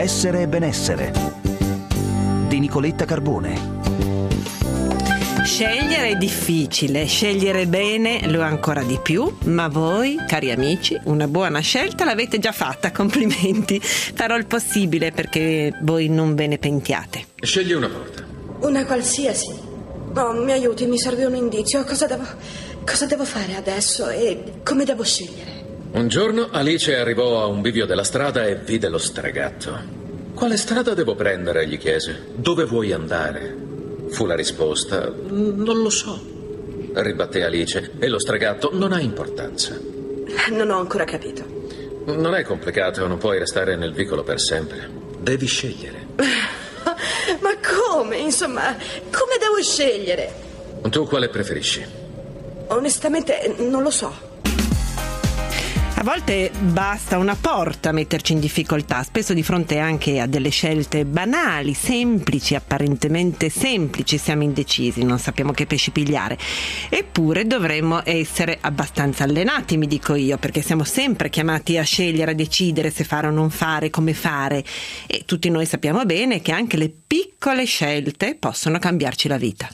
Essere e benessere di Nicoletta Carbone. Scegliere è difficile, scegliere bene lo è ancora di più, ma voi, cari amici, una buona scelta l'avete già fatta, complimenti. Farò il possibile perché voi non ve ne pentiate. Scegli una porta. Una qualsiasi. Oh, mi aiuti, mi serve un indizio. Cosa devo fare adesso e come devo scegliere? Un giorno Alice arrivò a un bivio della strada e vide lo stregatto. Quale strada devo prendere? Gli chiese. Dove vuoi andare? Fu la risposta: non lo so. Ribatté Alice e lo stregatto: non ha importanza. Non ho ancora capito. Non è complicato, non puoi restare nel vicolo per sempre. Devi scegliere. Ma come? Insomma, come devo scegliere? Tu quale preferisci? Onestamente non lo so. A volte basta una porta a metterci in difficoltà, spesso di fronte anche a delle scelte banali, semplici, apparentemente semplici, siamo indecisi, non sappiamo che pesci pigliare. Eppure dovremmo essere abbastanza allenati, mi dico io, perché siamo sempre chiamati a scegliere, a decidere se fare o non fare, come fare. E tutti noi sappiamo bene che anche le piccole scelte possono cambiarci la vita.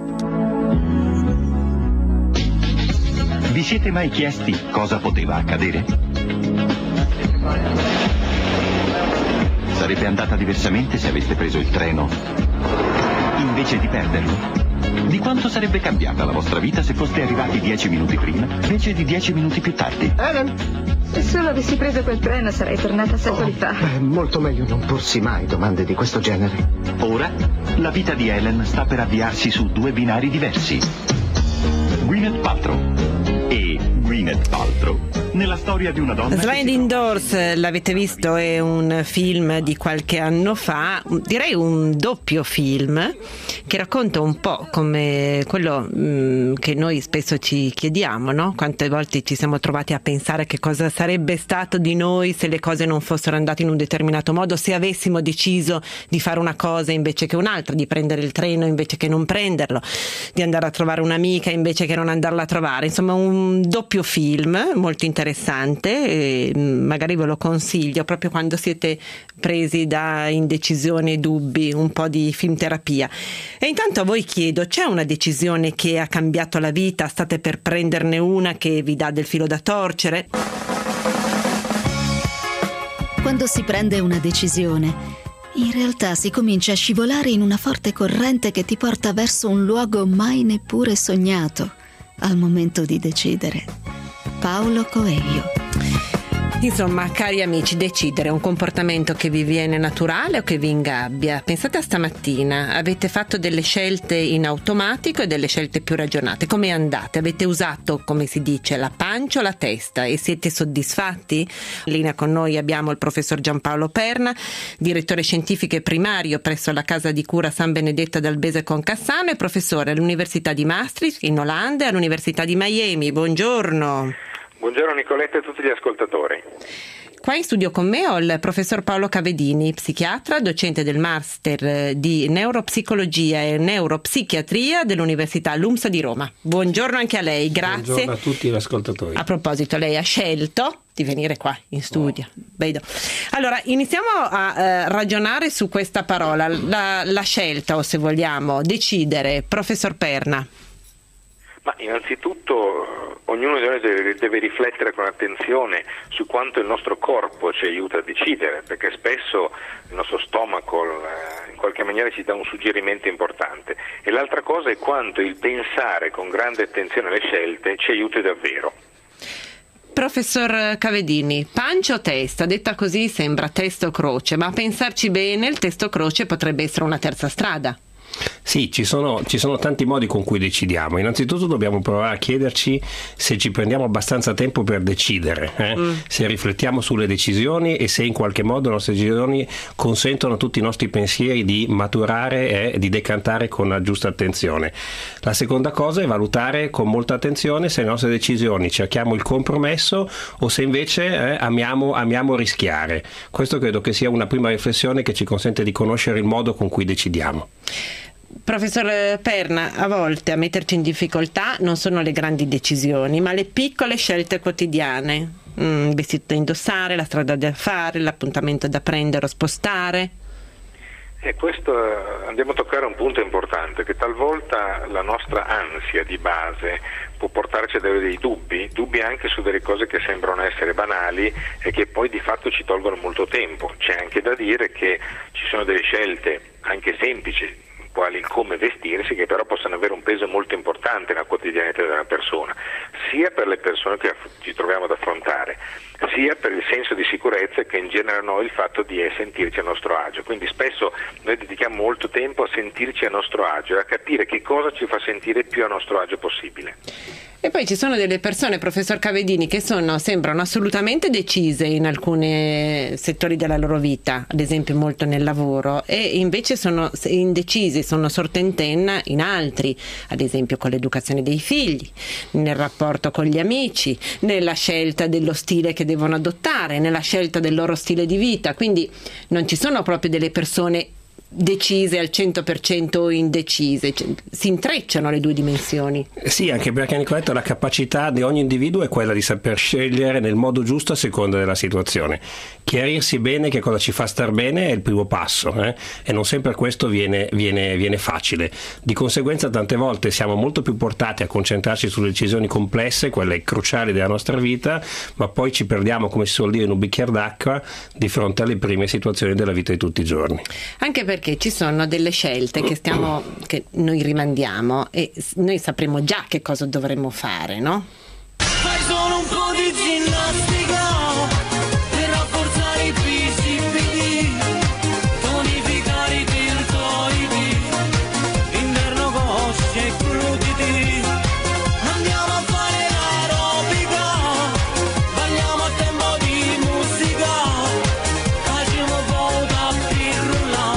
Vi siete mai chiesti cosa poteva accadere? Sarebbe andata diversamente se aveste preso il treno invece di perderlo? Di quanto sarebbe cambiata la vostra vita se foste arrivati 10 minuti prima invece di 10 minuti più tardi? Ellen! Se solo avessi preso quel treno sarei tornata secoli fa. Molto meglio non porsi mai domande di questo genere. Ora, la vita di Ellen sta per avviarsi su due binari diversi. Gwyneth Paltrow e Gwyneth Paltrow nella storia di una donna. Sliding Doors, l'avete visto, è un film di qualche anno fa, direi un doppio film che racconta un po' come quello che noi spesso ci chiediamo, no? Quante volte ci siamo trovati a pensare che cosa sarebbe stato di noi se le cose non fossero andate in un determinato modo, se avessimo deciso di fare una cosa invece che un'altra, di prendere il treno invece che non prenderlo, di andare a trovare un'amica invece che non andarla a trovare. Insomma, un doppio film molto interessante e magari ve lo consiglio proprio quando siete presi da indecisione e dubbi, un po' di film terapia. E intanto a voi chiedo: c'è una decisione che ha cambiato la vita? State per prenderne una che vi dà del filo da torcere? Quando si prende una decisione, in realtà si comincia a scivolare in una forte corrente che ti porta verso un luogo mai neppure sognato al momento di decidere. Paulo Coelho. Insomma, cari amici, decidere è un comportamento che vi viene naturale o che vi ingabbia. Pensate a stamattina, avete fatto delle scelte in automatico e delle scelte più ragionate. Come andate? Avete usato, come si dice, la pancia o la testa e siete soddisfatti? In linea con noi abbiamo il professor Giampaolo Perna, direttore scientifico e primario presso la casa di cura San Benedetto d'Albese con Cassano e professore all'Università di Maastricht in Olanda e all'Università di Miami. Buongiorno. Buongiorno Nicoletta e a tutti gli ascoltatori. Qua in studio con me ho il professor Paolo Cavedini, psichiatra, docente del Master di Neuropsicologia e Neuropsichiatria dell'Università LUMSA di Roma. Buongiorno anche a lei, grazie. Buongiorno a tutti gli ascoltatori. A proposito, lei ha scelto di venire qua in studio. Vedo. Allora, iniziamo a ragionare su questa parola, la scelta, o se vogliamo, decidere. Professor Perna. Ma innanzitutto ognuno di noi deve riflettere con attenzione su quanto il nostro corpo ci aiuta a decidere, perché spesso il nostro stomaco in qualche maniera ci dà un suggerimento importante, e l'altra cosa è quanto il pensare con grande attenzione alle scelte ci aiuti davvero. Professor Cavedini, pancia o testa? Detta così sembra testa o croce, ma a pensarci bene il testo croce potrebbe essere una terza strada. Sì, ci sono tanti modi con cui decidiamo. Innanzitutto dobbiamo provare a chiederci se ci prendiamo abbastanza tempo per decidere, se riflettiamo sulle decisioni e se in qualche modo le nostre decisioni consentono a tutti i nostri pensieri di maturare e di decantare con la giusta attenzione. La seconda cosa è valutare con molta attenzione se le nostre decisioni cerchiamo il compromesso o se invece amiamo rischiare. Questo credo che sia una prima riflessione che ci consente di conoscere il modo con cui decidiamo. Professor Perna, a volte a metterci in difficoltà non sono le grandi decisioni, ma le piccole scelte quotidiane. Il vestito da indossare, la strada da fare, l'appuntamento da prendere o spostare. E questo andiamo a toccare un punto importante, che talvolta la nostra ansia di base può portarci ad avere dei dubbi anche su delle cose che sembrano essere banali e che poi di fatto ci tolgono molto tempo. C'è anche da dire che ci sono delle scelte anche semplici, quali il come vestirsi, che però possono avere un peso molto importante nella quotidianità della persona, sia per le persone che ci troviamo ad affrontare, sia per il senso di sicurezza che ingenera noi il fatto di sentirci a nostro agio. Quindi spesso noi dedichiamo molto tempo a sentirci a nostro agio e a capire che cosa ci fa sentire più a nostro agio possibile. E poi ci sono delle persone, professor Cavedini, che sembrano assolutamente decise in alcuni settori della loro vita, ad esempio molto nel lavoro, e invece sono indecisi, sono sortentenna in altri, ad esempio con l'educazione dei figli, nel rapporto con gli amici, nella scelta dello stile che devono adottare, nella scelta del loro stile di vita. Quindi non ci sono proprio delle persone decise al 100% o indecise, si intrecciano le due dimensioni. Sì, anche perché Nicoletto, la capacità di ogni individuo è quella di saper scegliere nel modo giusto a seconda della situazione. Chiarirsi bene che cosa ci fa star bene è il primo passo, e non sempre questo viene facile. Di conseguenza tante volte siamo molto più portati a concentrarci sulle decisioni complesse, quelle cruciali della nostra vita, ma poi ci perdiamo, come si suol dire, in un bicchiere d'acqua di fronte alle prime situazioni della vita di tutti i giorni. Anche perché ci sono delle scelte che noi rimandiamo e noi sapremo già che cosa dovremmo fare, no? Fai solo un po' di ginnastica per rafforzare i bicipiti, tonificare i deltoidi, inverno cosce e glutiti. Andiamo a fare l'aerobica, balliamo a tempo di musica, facciamo un po' da pirrulla.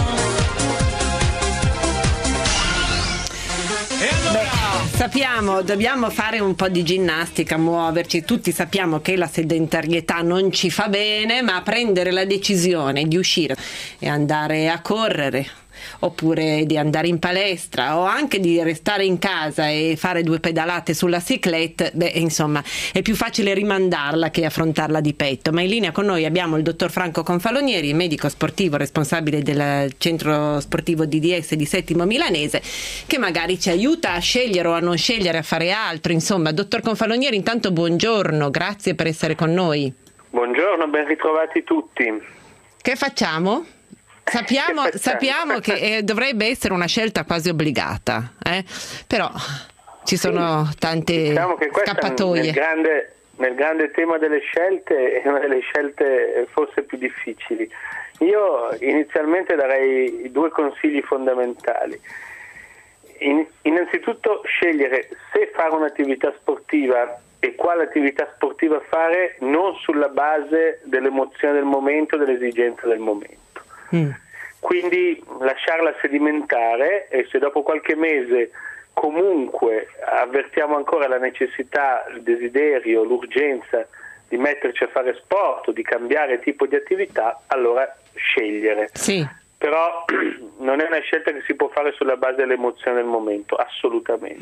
Sappiamo, dobbiamo fare un po' di ginnastica, muoverci, tutti sappiamo che la sedentarietà non ci fa bene, ma prendere la decisione di uscire e andare a correre, oppure di andare in palestra o anche di restare in casa e fare 2 pedalate sulla cyclette, insomma è più facile rimandarla che affrontarla di petto. Ma in linea con noi abbiamo il dottor Franco Confalonieri, medico sportivo responsabile del centro sportivo DDS di Settimo Milanese, che magari ci aiuta a scegliere o a non scegliere, a fare altro. Insomma, dottor Confalonieri, intanto buongiorno, grazie per essere con noi. Buongiorno, ben ritrovati tutti. Che facciamo? Sappiamo che dovrebbe essere una scelta quasi obbligata, però ci sono tante scappatoie. Nel grande tema delle scelte è una delle scelte forse più difficili. Io inizialmente darei 2 consigli fondamentali. Innanzitutto scegliere se fare un'attività sportiva e quale attività sportiva fare, non sulla base dell'emozione del momento, dell'esigenza del momento. Quindi lasciarla sedimentare, e se dopo qualche mese comunque avvertiamo ancora la necessità, il desiderio, l'urgenza di metterci a fare sport o di cambiare tipo di attività, allora scegliere. Sì. Però non è una scelta che si può fare sulla base dell'emozione del momento, assolutamente.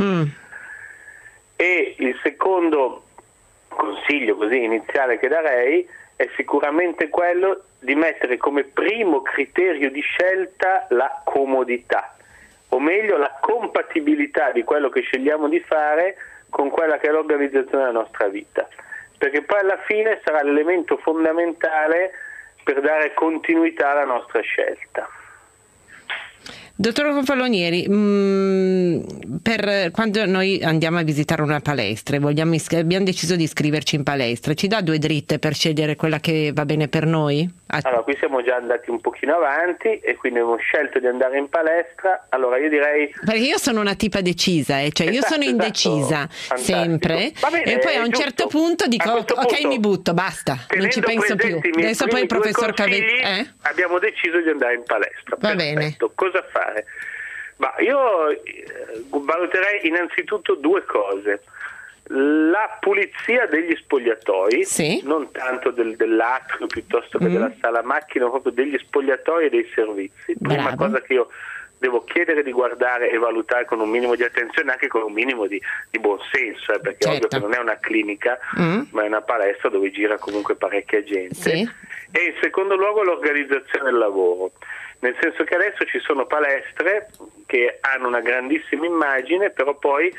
E il secondo consiglio così iniziale che darei è sicuramente quello di mettere come primo criterio di scelta la comodità, o meglio la compatibilità di quello che scegliamo di fare con quella che è l'organizzazione della nostra vita, perché poi alla fine sarà l'elemento fondamentale per dare continuità alla nostra scelta. Dottor Confalonieri, per quando noi andiamo a visitare una palestra e abbiamo deciso di iscriverci in palestra, ci dà 2 dritte per scegliere quella che va bene per noi? Allora, qui siamo già andati un pochino avanti e quindi abbiamo scelto di andare in palestra. Allora io direi... Perché io sono una tipa decisa, cioè io sono indecisa sempre, bene, e poi a un certo punto dico ok, mi butto, basta, non ci penso più. Adesso poi il professor Cavedini abbiamo deciso di andare in palestra. Va bene. Cosa fare? Ma io valuterei innanzitutto 2 cose. La pulizia degli spogliatoi, sì, non tanto dell'atrio piuttosto che della sala macchina, proprio degli spogliatoi e dei servizi. Prima cosa che io devo chiedere di guardare e valutare con un minimo di attenzione, anche con un minimo di buonsenso, perché ovvio che non è una clinica, ma è una palestra dove gira comunque parecchia gente. Sì. E in secondo luogo l'organizzazione del lavoro, nel senso che adesso ci sono palestre che hanno una grandissima immagine, però poi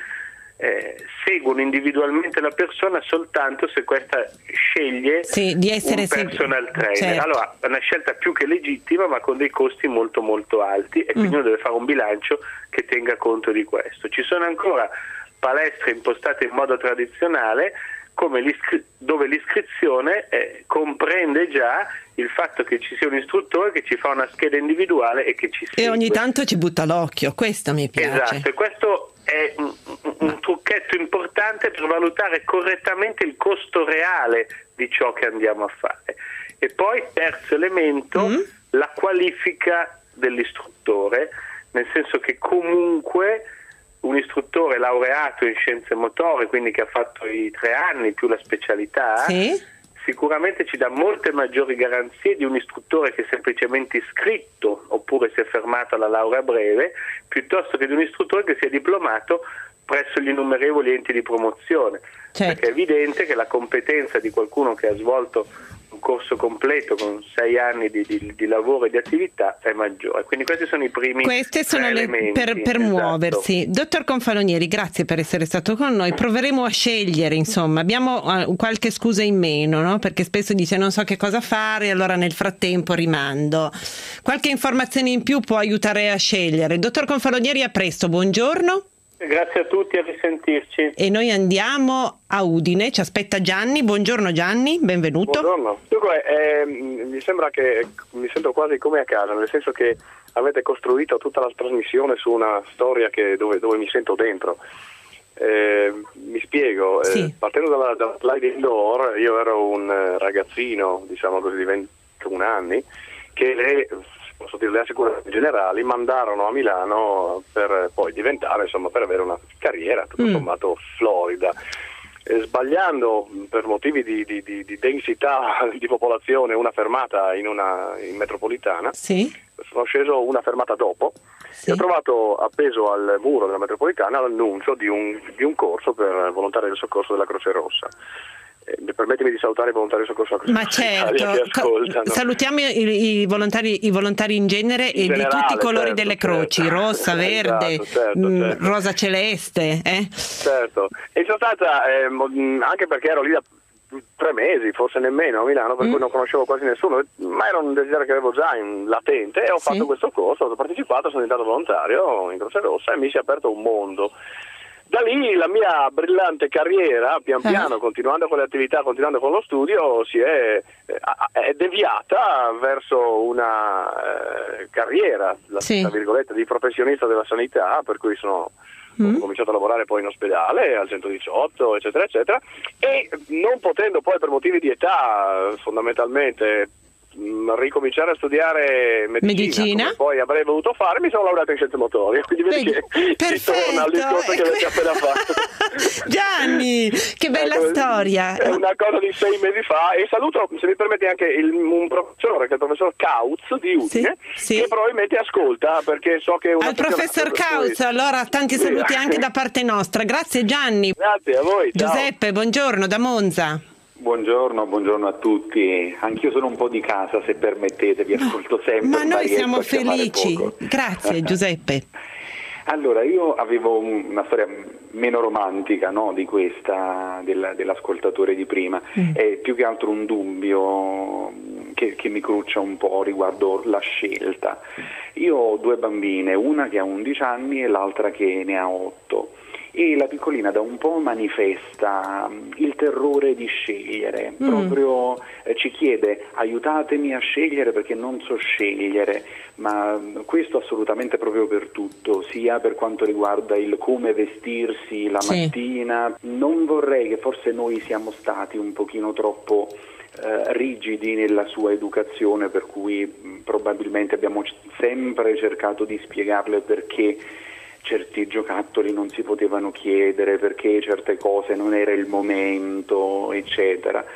seguono individualmente la persona soltanto se questa sceglie di essere un personal trainer. Certo. Allora è una scelta più che legittima, ma con dei costi molto molto alti, e quindi uno deve fare un bilancio che tenga conto di questo. Ci sono ancora palestre impostate in modo tradizionale, come dove l'iscrizione comprende già il fatto che ci sia un istruttore che ci fa una scheda individuale e che ci segue. E ogni tanto ci butta l'occhio, questo mi piace. Esatto, e questo è un trucchetto importante per valutare correttamente il costo reale di ciò che andiamo a fare. E poi, terzo elemento, la qualifica dell'istruttore, nel senso che comunque un istruttore laureato in scienze motorie, quindi che ha fatto i 3 anni più la specialità, sicuramente ci dà molte maggiori garanzie di un istruttore che è semplicemente iscritto oppure si è fermato alla laurea breve, piuttosto che di un istruttore che si è diplomato presso gli innumerevoli enti di promozione. Perché è evidente che la competenza di qualcuno che ha svolto un corso completo con 6 anni di lavoro e di attività è maggiore. Quindi questi sono i primi elementi per muoversi. Dottor Confalonieri, grazie per essere stato con noi. Proveremo a scegliere, insomma, abbiamo qualche scusa in meno, no? Perché spesso dice non so che cosa fare, allora nel frattempo rimando. Qualche informazione in più può aiutare a scegliere. Dottor Confalonieri, a presto, buongiorno. Grazie a tutti, a risentirci. E noi andiamo a Udine, ci aspetta Gianni. Buongiorno Gianni, benvenuto. Buongiorno. Dunque, mi sembra che mi sento quasi come a casa, nel senso che avete costruito tutta la trasmissione su una storia dove mi sento dentro. Mi spiego, partendo dalla slide indoor, io ero un ragazzino, diciamo così, di 21 anni, che posso dire le assicurazioni generali mandarono a Milano per poi diventare, insomma, per avere una carriera tutto sommato florida. Sbagliando per motivi di densità di popolazione una fermata in metropolitana, sono sceso una fermata dopo e ho trovato appeso al muro della metropolitana l'annuncio di un corso per volontari del soccorso della Croce Rossa. Permettimi di salutare i volontari del soccorso della Croce Rossa che ascoltano. Salutiamo i volontari in genere e di tutti i colori delle croci, rossa, verde, certo. Rosa celeste. Certo, e sono stata anche perché ero lì da 3 mesi, forse nemmeno a Milano, per cui non conoscevo quasi nessuno, ma era un desiderio che avevo già in latente e ho fatto questo corso, ho partecipato, sono diventato volontario in Croce Rossa e mi si è aperto un mondo. Da lì la mia brillante carriera, pian piano, continuando con le attività, continuando con lo studio, è deviata verso una carriera, tra virgolette, di professionista della sanità, per cui ho cominciato a lavorare poi in ospedale, al 118, eccetera, eccetera, e non potendo poi per motivi di età, fondamentalmente, ricominciare a studiare medicina come poi avrei voluto fare, mi sono laureato in scienze motorie, quindi vedi che si torna al discorso che avete appena fatto. Gianni, che bella storia. È una cosa di 6 mesi fa, e saluto, se mi permette, anche un professore, che è il professor Kautz di Udine, che probabilmente ascolta, perché so che al professor Kautz, allora tanti saluti anche da parte nostra. Grazie Gianni. Grazie a voi. Giuseppe, buongiorno da Monza. Buongiorno a tutti. Anch'io sono un po' di casa, se permettete, vi ascolto sempre. Ma noi siamo felici. Grazie Giuseppe. Allora, io avevo una storia meno romantica, no, di questa dell'ascoltatore di prima. È più che altro un dubbio che mi cruccia un po' riguardo la scelta. Io ho 2 bambine, una che ha 11 anni e l'altra che ne ha 8. E la piccolina da un po' manifesta il terrore di scegliere, proprio ci chiede aiutatemi a scegliere perché non so scegliere, ma questo assolutamente proprio per tutto, sia per quanto riguarda il come vestirsi la mattina. Non vorrei che forse noi siamo stati un pochino troppo rigidi nella sua educazione, per cui probabilmente abbiamo sempre cercato di spiegarle perché certi giocattoli non si potevano chiedere, perché certe cose non era il momento, eccetera.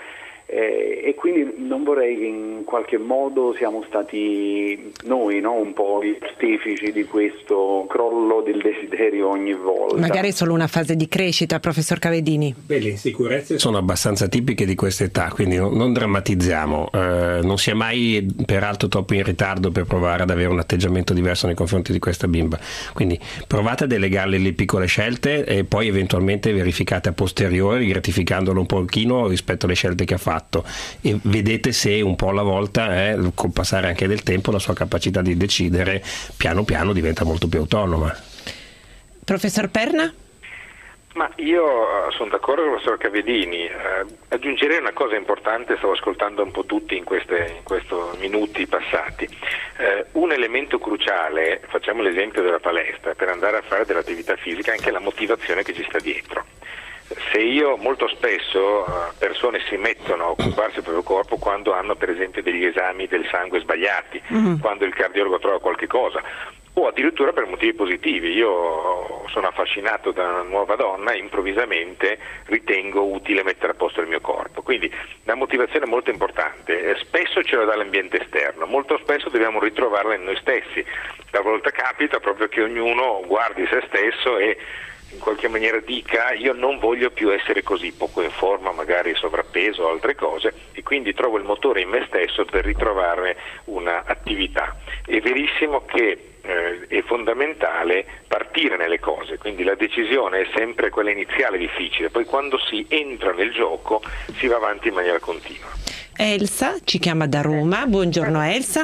E quindi non vorrei che in qualche modo siamo stati noi, no? Un po' gli artefici di questo crollo del desiderio ogni volta. Magari è solo una fase di crescita, professor Cavedini. Beh, le insicurezze sono abbastanza tipiche di questa età, quindi non drammatizziamo. Non si è mai peraltro troppo in ritardo per provare ad avere un atteggiamento diverso nei confronti di questa bimba. Quindi provate a delegarle le piccole scelte e poi eventualmente verificate a posteriori, gratificandolo un pochino rispetto alle scelte che ha fatto, e vedete se un po' alla volta, col passare anche del tempo, la sua capacità di decidere piano piano diventa molto più autonoma. Professor Perna? Ma io sono d'accordo con il professor Cavedini, aggiungerei una cosa importante, stavo ascoltando un po' tutti in questi minuti passati. Un elemento cruciale, facciamo l'esempio della palestra, per andare a fare dell'attività fisica, è anche la motivazione che ci sta dietro. Se io molto spesso persone si mettono a occuparsi del proprio corpo quando hanno per esempio degli esami del sangue sbagliati, quando il cardiologo trova qualche cosa, o addirittura per motivi positivi. Io sono affascinato da una nuova donna e improvvisamente ritengo utile mettere a posto il mio corpo, quindi la motivazione è molto importante. Spesso ce la dà l'ambiente esterno, molto spesso dobbiamo ritrovarla in noi stessi. Talvolta capita proprio che ognuno guardi se stesso e in qualche maniera dica: io non voglio più essere così, poco in forma, magari sovrappeso o altre cose, e quindi trovo il motore in me stesso per ritrovare una attività. È verissimo che è fondamentale partire nelle cose, quindi la decisione è sempre quella iniziale difficile, poi quando si entra nel gioco si va avanti in maniera continua. Elsa ci chiama da Roma, buongiorno Elsa.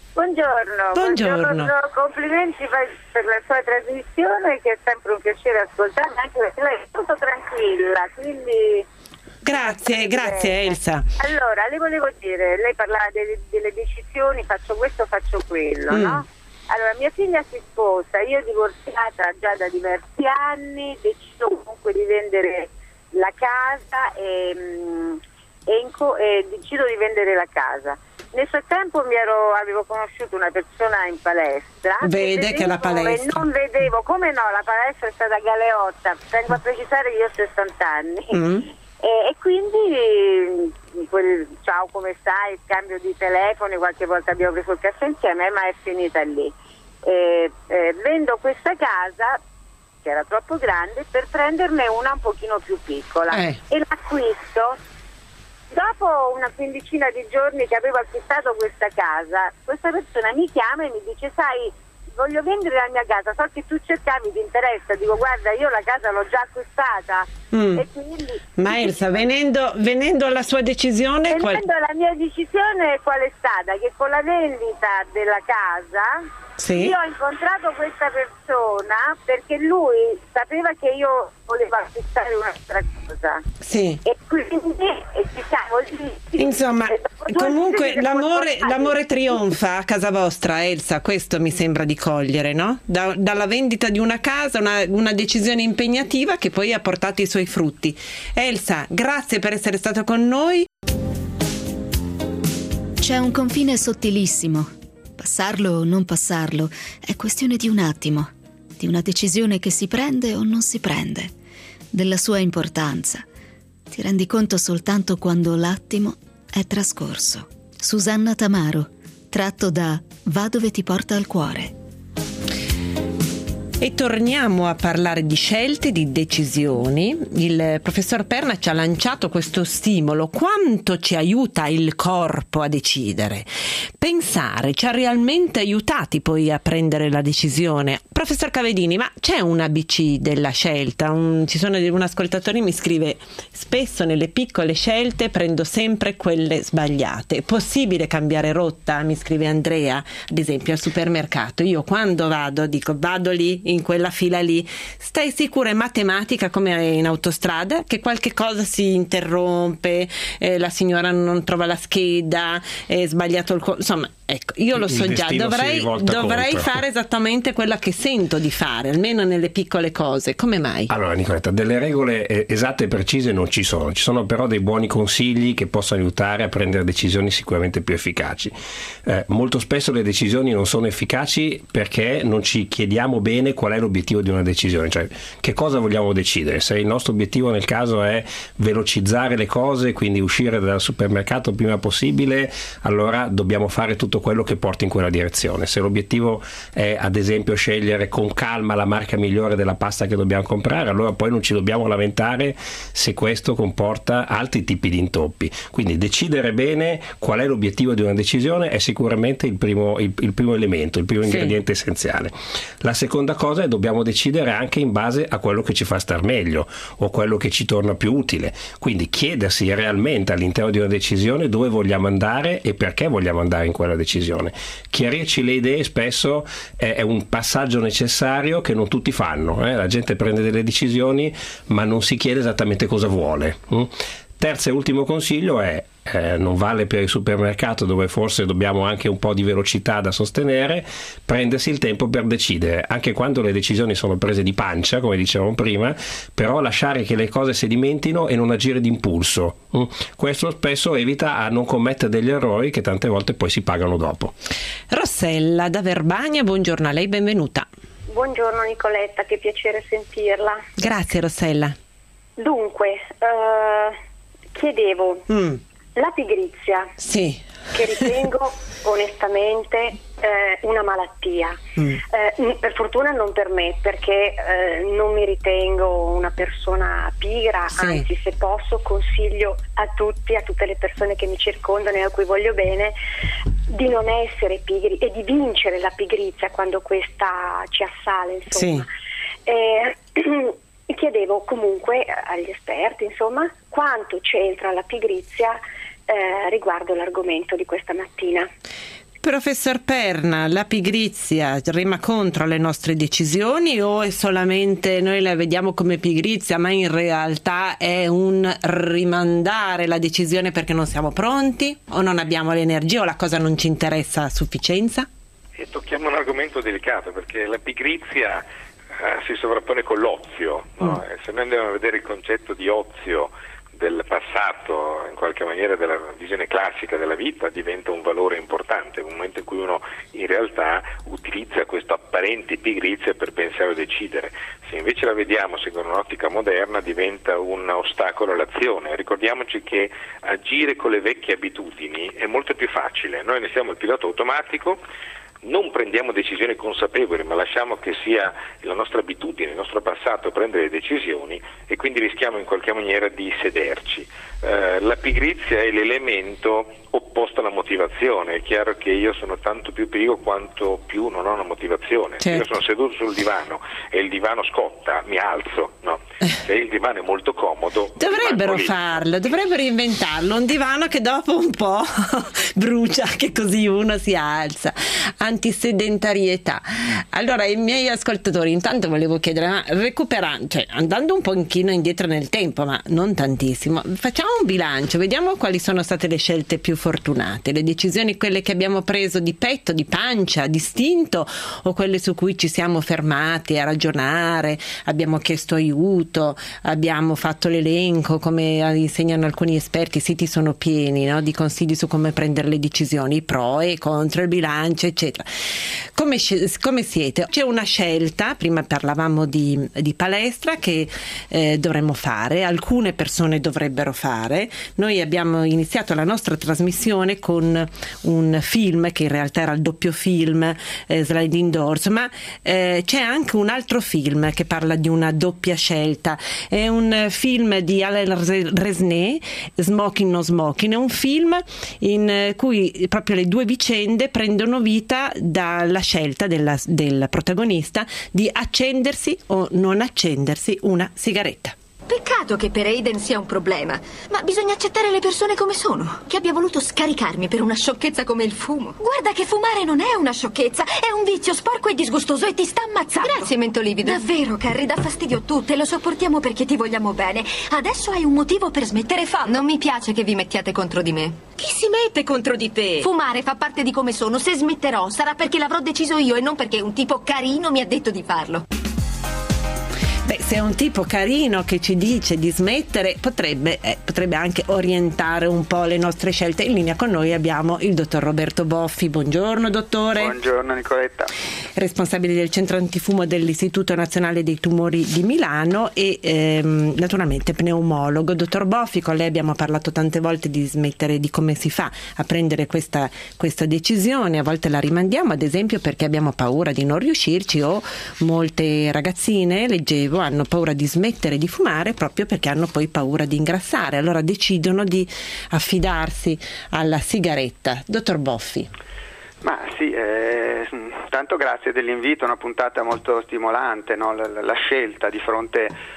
Buongiorno, complimenti per la sua trasmissione, che è sempre un piacere ascoltare, anche perché lei è molto tranquilla, quindi... Grazie Elsa. Allora, le volevo dire, lei parlava delle decisioni, faccio questo, faccio quello, no? Allora, mia figlia si sposa, io divorziata già da diversi anni, decido comunque di vendere la casa e decido di vendere la casa. Nel frattempo avevo conosciuto una persona in palestra. Vede che la palestra. E non vedevo, come no, la palestra è stata Galeotta, tengo a precisare che io ho 60 anni. E quindi ciao, come stai, scambio di telefoni, qualche volta abbiamo preso il caffè insieme, ma è finita lì. Vendo questa casa, che era troppo grande, per prenderne una un pochino più piccola, e l'acquisto. Dopo una quindicina di giorni che avevo acquistato questa casa, questa persona mi chiama e mi dice: sai, voglio vendere la mia casa, so che tu cercavi, ti interessa? Dico: guarda, io la casa l'ho già acquistata. E quindi, ma Elsa, venendo alla sua decisione, la mia decisione qual è stata? Che con la vendita della casa io ho incontrato questa persona perché lui sapeva che io volevo acquistare un'altra cosa. E quindi ci siamo lì. Insomma, comunque l'amore trionfa a casa vostra, Elsa, questo mi sembra di cogliere, no? Dalla vendita di una casa, una decisione impegnativa che poi ha portato i suoi frutti. Elsa, grazie per essere stato con noi. C'è un confine sottilissimo. Passarlo o non passarlo è questione di un attimo, di una decisione che si prende o non si prende, della sua importanza. Ti rendi conto soltanto quando l'attimo è trascorso. Susanna Tamaro, tratto da Va dove ti porta il cuore. E torniamo a parlare di scelte, di decisioni. Il professor Perna ci ha lanciato questo stimolo: quanto ci aiuta il corpo a decidere? Pensare ci ha realmente aiutati poi a prendere la decisione. Professor Cavedini, ma c'è un ABC della scelta? Un ascoltatore mi scrive: spesso nelle piccole scelte prendo sempre quelle sbagliate. È possibile cambiare rotta? Mi scrive Andrea, ad esempio al supermercato. Io quando vado lì, in quella fila lì, stai sicura, è matematica come in autostrada, che qualche cosa si interrompe, la signora non trova la scheda, è sbagliato insomma, ecco, io lo so già, dovrei fare esattamente quella che sento di fare, almeno nelle piccole cose. Come mai? Allora Nicoletta, delle regole esatte e precise non ci sono però dei buoni consigli che possono aiutare a prendere decisioni sicuramente più efficaci. Molto spesso le decisioni non sono efficaci perché non ci chiediamo bene qual è l'obiettivo di una decisione, cioè che cosa vogliamo decidere. Se il nostro obiettivo nel caso è velocizzare le cose, quindi uscire dal supermercato il prima possibile, allora dobbiamo fare tutto quello che porta in quella direzione. Se l'obiettivo è ad esempio scegliere con calma la marca migliore della pasta che dobbiamo comprare, allora poi non ci dobbiamo lamentare se questo comporta altri tipi di intoppi. Quindi decidere bene qual è l'obiettivo di una decisione è sicuramente il primo elemento, il primo ingrediente essenziale. La seconda cosa è dobbiamo decidere anche in base a quello che ci fa star meglio o quello che ci torna più utile, quindi chiedersi realmente all'interno di una decisione dove vogliamo andare e perché vogliamo andare in quella decisione. Chiarirci le idee spesso è un passaggio necessario che non tutti fanno, la gente prende delle decisioni ma non si chiede esattamente cosa vuole. Terzo e ultimo consiglio è non vale per il supermercato, dove forse dobbiamo anche un po' di velocità da sostenere, prendersi il tempo per decidere, anche quando le decisioni sono prese di pancia, come dicevamo prima, però lasciare che le cose sedimentino e non agire d'impulso. Questo spesso evita a non commettere degli errori che tante volte poi si pagano dopo. Rossella da Verbania, buongiorno a lei, benvenuta. Buongiorno Nicoletta, che piacere sentirla. Grazie Rossella. Dunque, chiedevo la pigrizia, sì, che ritengo onestamente una malattia. Per fortuna non per me, perché non mi ritengo una persona pigra, sì. Anzi, se posso consiglio a tutte le persone che mi circondano e a cui voglio bene di non essere pigri e di vincere la pigrizia quando questa ci assale, insomma. Sì. Chiedevo comunque agli esperti, insomma, quanto c'entra la pigrizia riguardo l'argomento di questa mattina. Professor Perna, la pigrizia rima contro le nostre decisioni o è solamente noi la vediamo come pigrizia, ma in realtà è un rimandare la decisione perché non siamo pronti o non abbiamo l'energia o la cosa non ci interessa a sufficienza? E tocchiamo un argomento delicato, perché la pigrizia si sovrappone con l'ozio, no? Se noi andiamo a vedere il concetto di ozio del passato, in qualche maniera della visione classica della vita, diventa un valore importante, nel momento in cui uno in realtà utilizza questa apparente pigrizia per pensare o decidere. Se invece la vediamo secondo un'ottica moderna, diventa un ostacolo all'azione. Ricordiamoci che agire con le vecchie abitudini è molto più facile. Noi ne siamo il pilota automatico, non prendiamo decisioni consapevoli, ma lasciamo che sia la nostra abitudine, il nostro passato a prendere le decisioni, e quindi rischiamo in qualche maniera di sederci. La pigrizia è l'elemento opposto alla motivazione. È chiaro che io sono tanto più pigro quanto più non ho una motivazione. Certo. Io sono seduto sul divano e il divano scotta, mi alzo, no? Se il divano è molto comodo, dovrebbero farlo, dovrebbero inventarlo, un divano che dopo un po' brucia, che così uno si alza. Antisedentarietà. Allora, i miei ascoltatori, intanto volevo chiedere, ma recuperando, cioè andando un pochino indietro nel tempo, ma non tantissimo, facciamo un bilancio, vediamo quali sono state le scelte più fortunate, le decisioni, quelle che abbiamo preso di petto, di pancia, di istinto, o quelle su cui ci siamo fermati a ragionare, abbiamo chiesto aiuto, abbiamo fatto l'elenco, come insegnano alcuni esperti, i siti sono pieni, no, di consigli su come prendere le decisioni, i pro e contro, il bilancio, eccetera. Come siete? C'è una scelta, prima parlavamo di palestra, che dovremmo fare, alcune persone dovrebbero fare. Noi abbiamo iniziato la nostra trasmissione con un film che in realtà era il doppio film, Sliding Doors, ma c'è anche un altro film che parla di una doppia scelta. È un film di Alain Resnais, Smoking No Smoking, è un film in cui proprio le due vicende prendono vita dalla scelta del protagonista di accendersi o non accendersi una sigaretta. Peccato che per Aiden sia un problema, ma bisogna accettare le persone come sono. Che abbia voluto scaricarmi per una sciocchezza come il fumo. Guarda che fumare non è una sciocchezza, è un vizio sporco e disgustoso e ti sta ammazzando. Grazie, mentolivido. Davvero, Carrie, dà fastidio a tutte, lo sopportiamo perché ti vogliamo bene. Adesso hai un motivo per smettere, fallo. Non mi piace che vi mettiate contro di me. Chi si mette contro di te? Fumare fa parte di come sono. Se smetterò sarà perché l'avrò deciso io e non perché un tipo carino mi ha detto di farlo. Beh, se è un tipo carino che ci dice di smettere, potrebbe anche orientare un po' le nostre scelte. In linea con noi abbiamo il dottor Roberto Boffi. Buongiorno dottore. Buongiorno Nicoletta. Responsabile del centro antifumo dell'Istituto Nazionale dei Tumori di Milano e naturalmente pneumologo. Dottor Boffi, con lei abbiamo parlato tante volte di smettere, di come si fa a prendere questa decisione. A volte la rimandiamo, ad esempio perché abbiamo paura di non riuscirci, o molte ragazzine, leggevo, hanno paura di smettere di fumare proprio perché hanno poi paura di ingrassare, allora decidono di affidarsi alla sigaretta. Dottor Boffi. Ma sì, tanto grazie dell'invito, una puntata molto stimolante, no? La scelta di fronte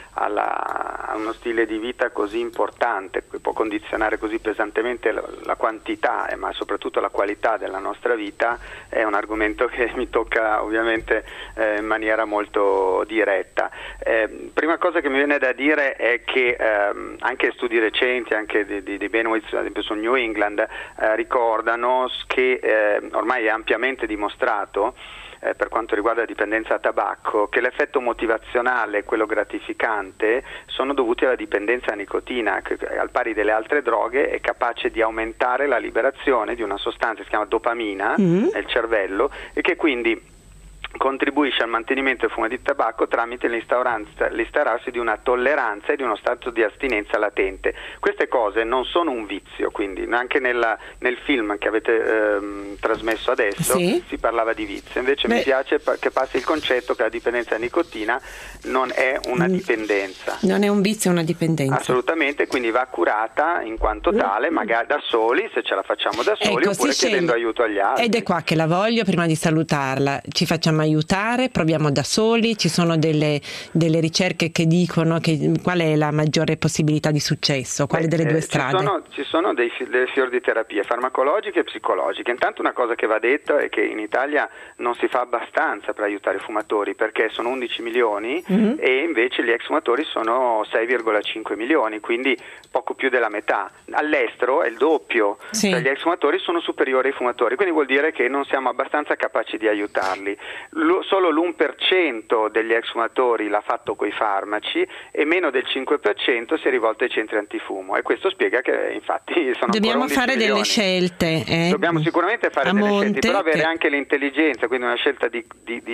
a uno stile di vita così importante, che può condizionare così pesantemente la quantità ma soprattutto la qualità della nostra vita, è un argomento che mi tocca ovviamente in maniera molto diretta. Prima cosa che mi viene da dire è che anche studi recenti, anche di Benowitz, ad esempio su New England, ricordano che ormai è ampiamente dimostrato, per quanto riguarda la dipendenza da tabacco, che l'effetto motivazionale e quello gratificante sono dovuti alla dipendenza da nicotina, che al pari delle altre droghe è capace di aumentare la liberazione di una sostanza che si chiama dopamina nel cervello e che quindi contribuisce al mantenimento del fumo di tabacco tramite l'instaurarsi di una tolleranza e di uno stato di astinenza latente. Queste cose non sono un vizio, quindi anche nel film che avete trasmesso adesso si parlava di vizio, invece mi piace che passi il concetto che la dipendenza da nicotina non è una dipendenza. Non è un vizio, è una dipendenza. Assolutamente, quindi va curata in quanto tale, magari da soli, se ce la facciamo da soli, oppure chiedendo aiuto agli altri. Ed è qua che la voglio, prima di salutarla, ci facciamo aiutare, proviamo da soli, ci sono delle ricerche che dicono qual è la maggiore possibilità di successo, quale delle due strade? Ci sono delle fior di terapie farmacologiche e psicologiche. Intanto una cosa che va detta è che in Italia non si fa abbastanza per aiutare i fumatori, perché sono 11 milioni e invece gli ex fumatori sono 6,5 milioni, quindi poco più della metà. All'estero è il doppio, cioè gli ex fumatori sono superiori ai fumatori, quindi vuol dire che non siamo abbastanza capaci di aiutarli. Solo l'1% degli ex fumatori l'ha fatto coi farmaci e meno del 5% si è rivolto ai centri antifumo, e questo spiega che infatti sono dobbiamo ancora 11 fare milioni. Delle scelte. Dobbiamo sicuramente fare delle scelte, però avere anche l'intelligenza, quindi una scelta di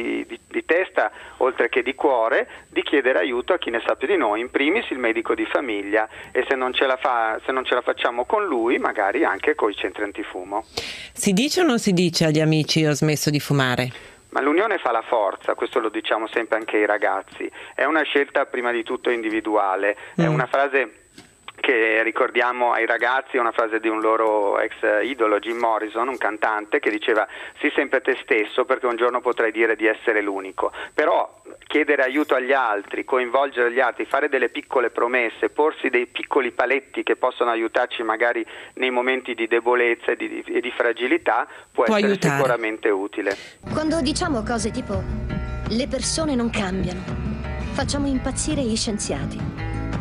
testa oltre che di cuore, di chiedere aiuto a chi ne sa più di noi, in primis il medico di famiglia, e se non ce la facciamo con lui, magari anche con i centri antifumo. Si dice o non si dice agli amici ho smesso di fumare? Ma l'unione fa la forza, questo lo diciamo sempre anche ai ragazzi. È una scelta prima di tutto individuale, è una frase che ricordiamo ai ragazzi, è una frase di un loro ex idolo, Jim Morrison, un cantante, che diceva: sii sempre te stesso perché un giorno potrai dire di essere l'unico. Però chiedere aiuto agli altri, coinvolgere gli altri, fare delle piccole promesse, porsi dei piccoli paletti che possono aiutarci magari nei momenti di debolezza e di fragilità può essere aiutare. sicuramente utile. Quando diciamo cose tipo le persone non cambiano, facciamo impazzire gli scienziati.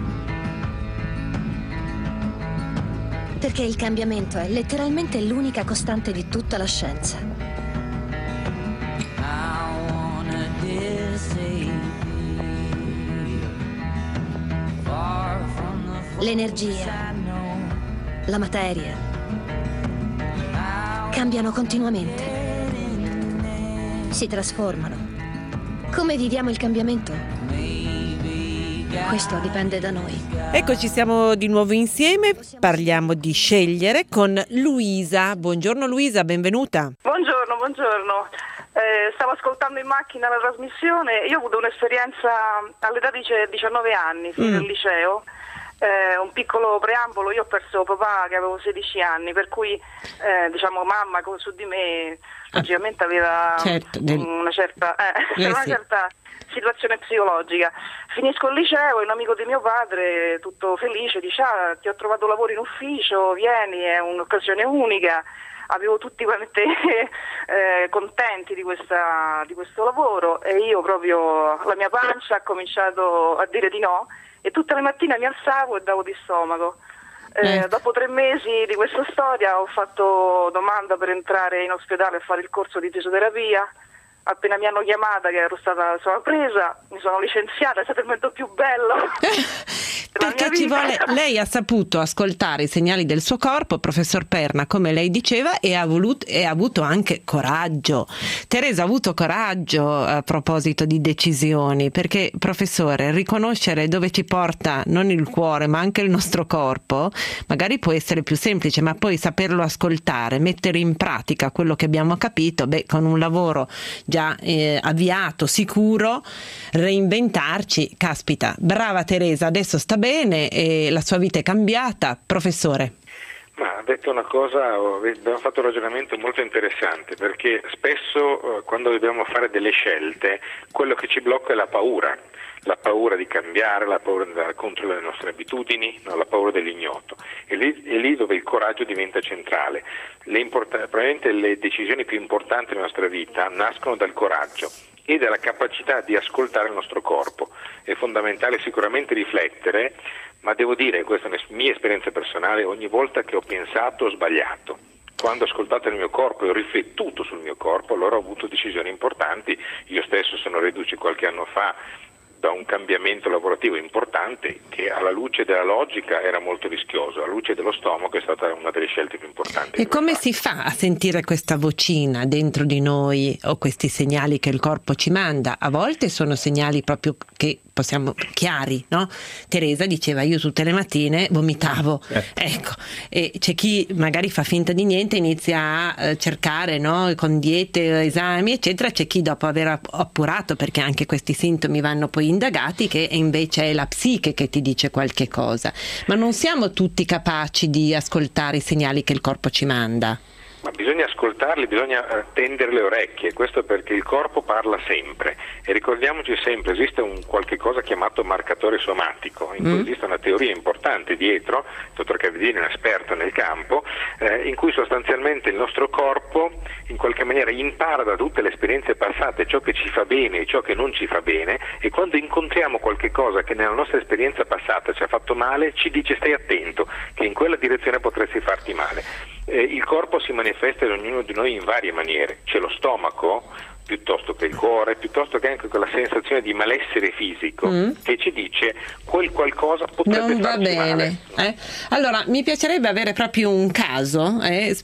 Perché il cambiamento è letteralmente l'unica costante di tutta la scienza. L'energia, la materia cambiano continuamente, si trasformano. Come viviamo il cambiamento? Questo dipende da noi. Eccoci, siamo di nuovo insieme, parliamo di scegliere con Luisa. Buongiorno Luisa, benvenuta. Buongiorno. Stavo ascoltando in macchina la trasmissione. Io ho avuto un'esperienza all'età di 19 anni, fino al liceo. Un piccolo preambolo: io ho perso papà che avevo 16 anni, per cui mamma su di me logicamente aveva una certa situazione psicologica. Finisco il liceo e un amico di mio padre, tutto felice, dice: ti ho trovato lavoro in ufficio, vieni, è un'occasione unica. Avevo tutti quanti contenti di questo lavoro, e io proprio, la mia pancia ha cominciato a dire di no, e tutte le mattine mi alzavo e davo di stomaco. Dopo 3 mesi di questa storia ho fatto domanda per entrare in ospedale a fare il corso di fisioterapia. appena mi hanno chiamata che ero stata sorpresa, mi sono licenziata, è stato il momento più bello. Perché lei ha saputo ascoltare i segnali del suo corpo, professor Perna, come lei diceva, e ha avuto anche coraggio. Teresa ha avuto coraggio a proposito di decisioni, perché, professore, riconoscere dove ci porta non il cuore ma anche il nostro corpo magari può essere più semplice, ma poi saperlo ascoltare, mettere in pratica quello che abbiamo capito, con un lavoro già avviato, sicuro, reinventarci. Caspita, brava Teresa, adesso sta bene e la sua vita è cambiata. Professore. Ma ha detto una cosa, abbiamo fatto un ragionamento molto interessante, perché spesso quando dobbiamo fare delle scelte quello che ci blocca è la paura di cambiare, la paura di andare contro le nostre abitudini, no, la paura dell'ignoto. È lì dove il coraggio diventa centrale. Probabilmente le decisioni più importanti della nostra vita nascono dal coraggio e dalla capacità di ascoltare il nostro corpo. È fondamentale sicuramente riflettere, ma devo dire, questa è una mia esperienza personale, ogni volta che ho pensato ho sbagliato. Quando ho ascoltato il mio corpo e ho riflettuto sul mio corpo, allora ho avuto decisioni importanti. Io stesso sono reduce qualche anno fa da un cambiamento lavorativo importante che alla luce della logica era molto rischioso, alla luce dello stomaco è stata una delle scelte più importanti. E come si fa a sentire questa vocina dentro di noi o questi segnali che il corpo ci manda? A volte sono segnali proprio che possiamo chiari, no? Teresa diceva io tutte le mattine vomitavo, ecco, e c'è chi magari fa finta di niente, inizia a cercare, no? Con diete, esami eccetera, c'è chi dopo aver appurato, perché anche questi sintomi vanno poi indagati, che invece è la psiche che ti dice qualche cosa, ma non siamo tutti capaci di ascoltare i segnali che il corpo ci manda. Ma bisogna ascoltarli, bisogna tendere le orecchie, questo perché il corpo parla sempre e ricordiamoci sempre, esiste un qualche cosa chiamato marcatore somatico, in cui esiste una teoria importante dietro, il dottor Cavedini è un esperto nel campo, in cui sostanzialmente il nostro corpo in qualche maniera impara da tutte le esperienze passate ciò che ci fa bene e ciò che non ci fa bene, e quando incontriamo qualche cosa che nella nostra esperienza passata ci ha fatto male, ci dice stai attento, che in quella direzione potresti farti male. Il corpo si manifesta in ognuno di noi in varie maniere, c'è lo stomaco piuttosto che il cuore, piuttosto che anche quella sensazione di malessere fisico che ci dice quel qualcosa potrebbe non va bene male. Allora mi piacerebbe avere proprio un caso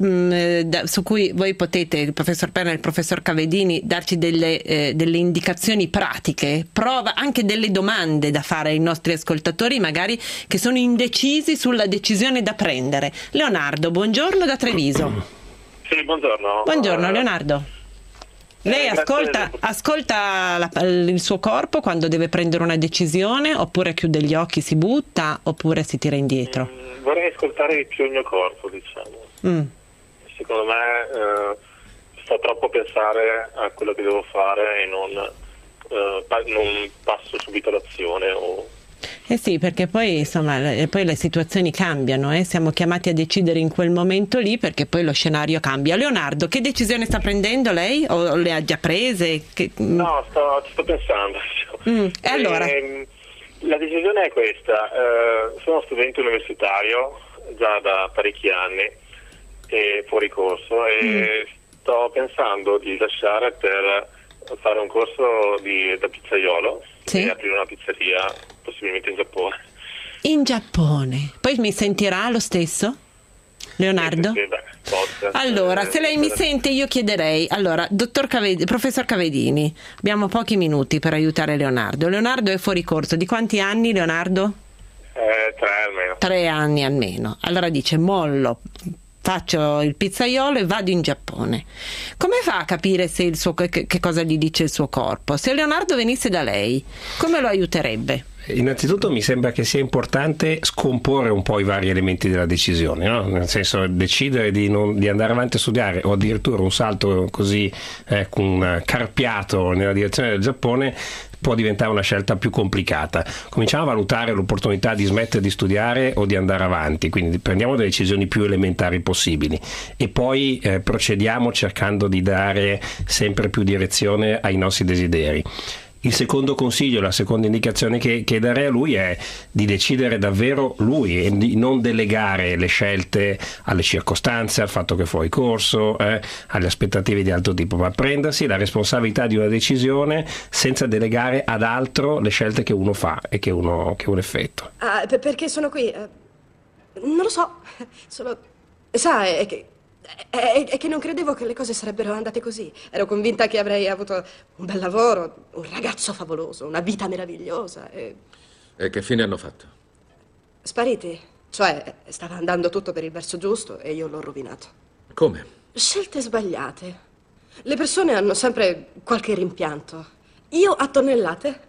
su cui voi potete, il professor Perna e il professor Cavedini, darci delle indicazioni pratiche, prova anche delle domande da fare ai nostri ascoltatori magari che sono indecisi sulla decisione da prendere. Leonardo, buongiorno da Treviso. Sì, buongiorno. Buongiorno Leonardo. Lei ascolta il suo corpo quando deve prendere una decisione, oppure chiude gli occhi, si butta, oppure si tira indietro? Vorrei ascoltare di più il mio corpo, diciamo. Secondo me sto troppo a pensare a quello che devo fare e non passo subito all'azione o... Sì, perché poi insomma poi le situazioni cambiano, siamo chiamati a decidere in quel momento lì, perché poi lo scenario cambia. Leonardo, che decisione sta prendendo lei? O le ha già prese? No, ci sto pensando. E allora? La decisione è questa, sono studente universitario già da parecchi anni e fuori corso e sto pensando di lasciare per fare un corso da pizzaiolo e aprire una pizzeria possibilmente in Giappone. In Giappone? Poi mi sentirà lo stesso? Leonardo? Allora, se lei mi sente io chiederei, allora, professor Cavedini, abbiamo pochi minuti per aiutare Leonardo. Leonardo è fuori corso, di quanti anni Leonardo? 3 almeno. 3 anni almeno. Allora dice mollo, faccio il pizzaiolo e vado in Giappone. Come fa a capire se che cosa gli dice il suo corpo? Se Leonardo venisse da lei, come lo aiuterebbe? Innanzitutto mi sembra che sia importante scomporre un po' i vari elementi della decisione, no? Nel senso, decidere di andare avanti a studiare o addirittura un salto così carpiato nella direzione del Giappone può diventare una scelta più complicata. Cominciamo a valutare l'opportunità di smettere di studiare o di andare avanti, quindi prendiamo delle decisioni più elementari possibili e poi procediamo cercando di dare sempre più direzione ai nostri desideri. Il secondo consiglio, la seconda indicazione che darei a lui è di decidere davvero lui e di non delegare le scelte alle circostanze, al fatto che fuori corso, alle aspettative di altro tipo, ma prendersi la responsabilità di una decisione senza delegare ad altro le scelte che uno fa e che uno effettua. Perché sono qui? Non lo so. Sa, è che non credevo che le cose sarebbero andate così. Ero convinta che avrei avuto un bel lavoro, un ragazzo favoloso, una vita meravigliosa e che fine hanno fatto? Spariti. Cioè, stava andando tutto per il verso giusto e io l'ho rovinato. Come? Scelte sbagliate. Le persone hanno sempre qualche rimpianto. Io a tonnellate.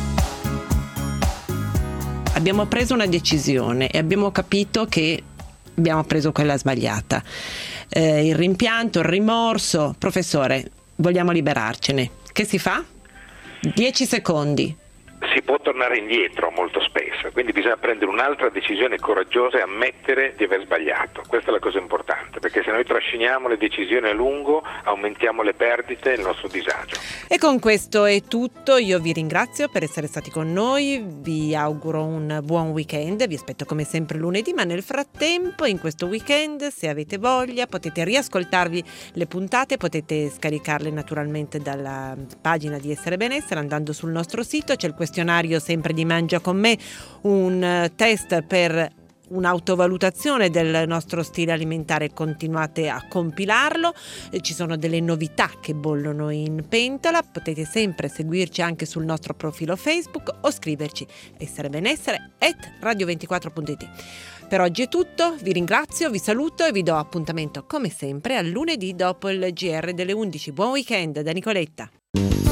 Abbiamo preso una decisione e abbiamo capito che abbiamo preso quella sbagliata. Il rimpianto, il rimorso. Professore, vogliamo liberarcene. Che si fa? 10 secondi. Si può tornare indietro molto spesso, quindi bisogna prendere un'altra decisione coraggiosa e ammettere di aver sbagliato. Questa è la cosa importante, perché se noi trasciniamo le decisioni a lungo aumentiamo le perdite e il nostro disagio. E con questo è tutto, io vi ringrazio per essere stati con noi, vi auguro un buon weekend, vi aspetto come sempre lunedì, ma nel frattempo in questo weekend, se avete voglia, potete riascoltarvi le puntate, potete scaricarle naturalmente dalla pagina di Essere Benessere andando sul nostro sito, c'è il questionario sempre di Mangia con me, un test per un'autovalutazione del nostro stile alimentare, continuate a compilarlo, ci sono delle novità che bollono in pentola, potete sempre seguirci anche sul nostro profilo Facebook o scriverci esserebenessere@radio24.it. Per oggi è tutto, vi ringrazio, vi saluto e vi do appuntamento come sempre a lunedì dopo il GR delle 11. Buon weekend da Nicoletta.